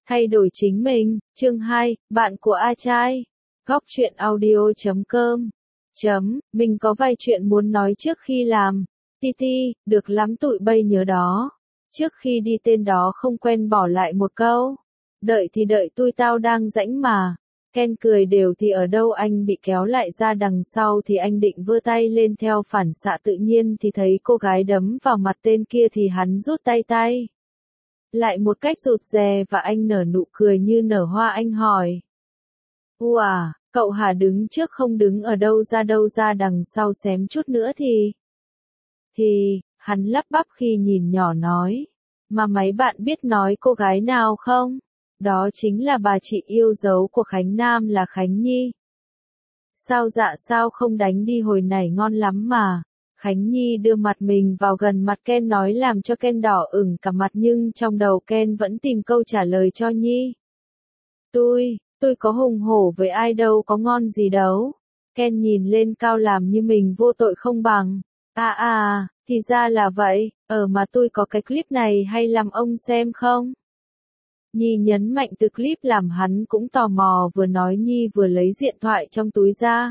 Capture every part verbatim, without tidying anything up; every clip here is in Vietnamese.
Thay đổi chính mình, chương hai, bạn của A Trai. Góc truyện audio chấm com. Chấm, mình có vài chuyện muốn nói trước khi làm. Ti ti, được lắm tụi bay nhớ đó. Trước khi đi tên đó không quen bỏ lại một câu. Đợi thì đợi tui tao đang rãnh mà. Ken cười đều thì ở đâu anh bị kéo lại ra đằng sau thì anh định vơ tay lên theo phản xạ tự nhiên thì thấy cô gái đấm vào mặt tên kia thì hắn rút tay tay. Lại một cách rụt rè và anh nở nụ cười như nở hoa anh hỏi. Ua à, cậu hả đứng trước không đứng ở đâu ra đâu ra đằng sau xém chút nữa thì. Thì, hắn lắp bắp khi nhìn nhỏ nói. Mà mấy bạn biết nói cô gái nào không? Đó chính là bà chị yêu dấu của Khánh Nam là Khánh Nhi. Sao dạ sao không đánh đi hồi nãy ngon lắm mà. Khánh Nhi đưa mặt mình vào gần mặt Ken nói làm cho Ken đỏ ửng cả mặt nhưng trong đầu Ken vẫn tìm câu trả lời cho Nhi. Tôi, tôi có hùng hổ với ai đâu có ngon gì đâu. Ken nhìn lên cao làm như mình vô tội không bằng. À à, thì ra là vậy, ở mà tôi có cái clip này hay làm ông xem không? Nhi nhấn mạnh từ clip làm hắn cũng tò mò vừa nói Nhi vừa lấy điện thoại trong túi ra.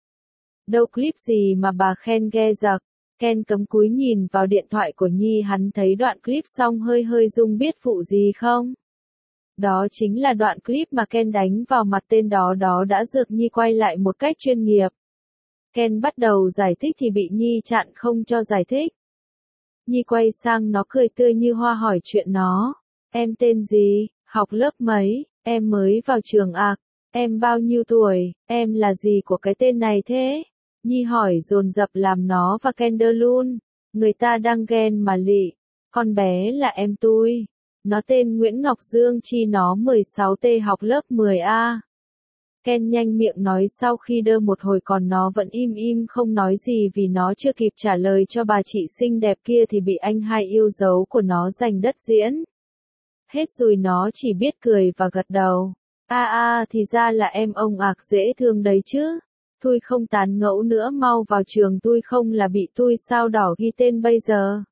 Đâu clip gì mà bà khen ghe giặc. Ken cấm cúi nhìn vào điện thoại của Nhi hắn thấy đoạn clip xong hơi hơi rung biết phụ gì không? Đó chính là đoạn clip mà Ken đánh vào mặt tên đó đó đã dược Nhi quay lại một cách chuyên nghiệp. Ken bắt đầu giải thích thì bị Nhi chặn không cho giải thích. Nhi quay sang nó cười tươi như hoa hỏi chuyện nó. Em tên gì, học lớp mấy, em mới vào trường ạ, em bao nhiêu tuổi, em là gì của cái tên này thế? Nhi hỏi dồn dập làm nó và Ken đơ luôn. Người ta đang ghen mà lị. Con bé là em tôi. Nó tên Nguyễn Ngọc Dương Chi nó mười sáu T học lớp mười A. Ken nhanh miệng nói sau khi đơ một hồi còn nó vẫn im im không nói gì vì nó chưa kịp trả lời cho bà chị xinh đẹp kia thì bị anh hai yêu dấu của nó giành đất diễn. Hết rồi nó chỉ biết cười và gật đầu. A a thì ra là em ông ạc dễ thương đấy chứ. Tôi không tán ngẫu nữa mau vào trường tôi không là bị tôi sao đỏ ghi tên bây giờ.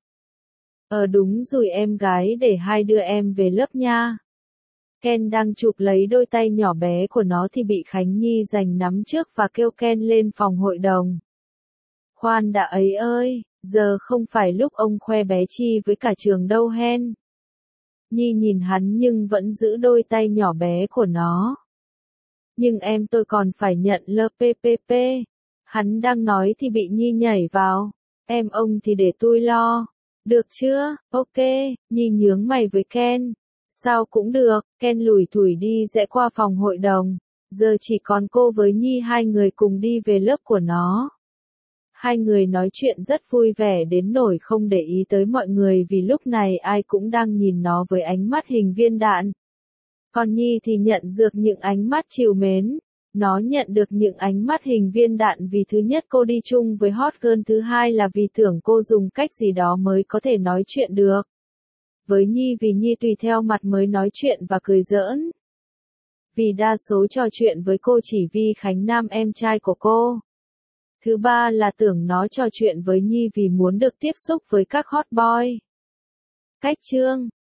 Ờ đúng rồi em gái để hai đứa em về lớp nha. Ken đang chụp lấy đôi tay nhỏ bé của nó thì bị Khánh Nhi giành nắm trước và kêu Ken lên phòng hội đồng. Khoan đã ấy ơi, giờ không phải lúc ông khoe bé Chi với cả trường đâu hen. Nhi nhìn hắn nhưng vẫn giữ đôi tay nhỏ bé của nó. Nhưng em tôi còn phải nhận lờ pê pê pê. Hắn đang nói thì bị Nhi nhảy vào. Em ông thì để tôi lo. Được chưa? Ok, Nhi nhướng mày với Ken. Sao cũng được, Ken lủi thủi đi rẽ qua phòng hội đồng. Giờ chỉ còn cô với Nhi hai người cùng đi về lớp của nó. Hai người nói chuyện rất vui vẻ đến nỗi không để ý tới mọi người vì lúc này ai cũng đang nhìn nó với ánh mắt hình viên đạn. Còn Nhi thì nhận được những ánh mắt trìu mến. Nó nhận được những ánh mắt hình viên đạn vì thứ nhất cô đi chung với hot girl, thứ hai là vì tưởng cô dùng cách gì đó mới có thể nói chuyện được. Với Nhi vì Nhi tùy theo mặt mới nói chuyện và cười giỡn. Vì đa số trò chuyện với cô chỉ vì Khánh Nam em trai của cô. Thứ ba là tưởng nó trò chuyện với Nhi vì muốn được tiếp xúc với các hot boy. Cách chương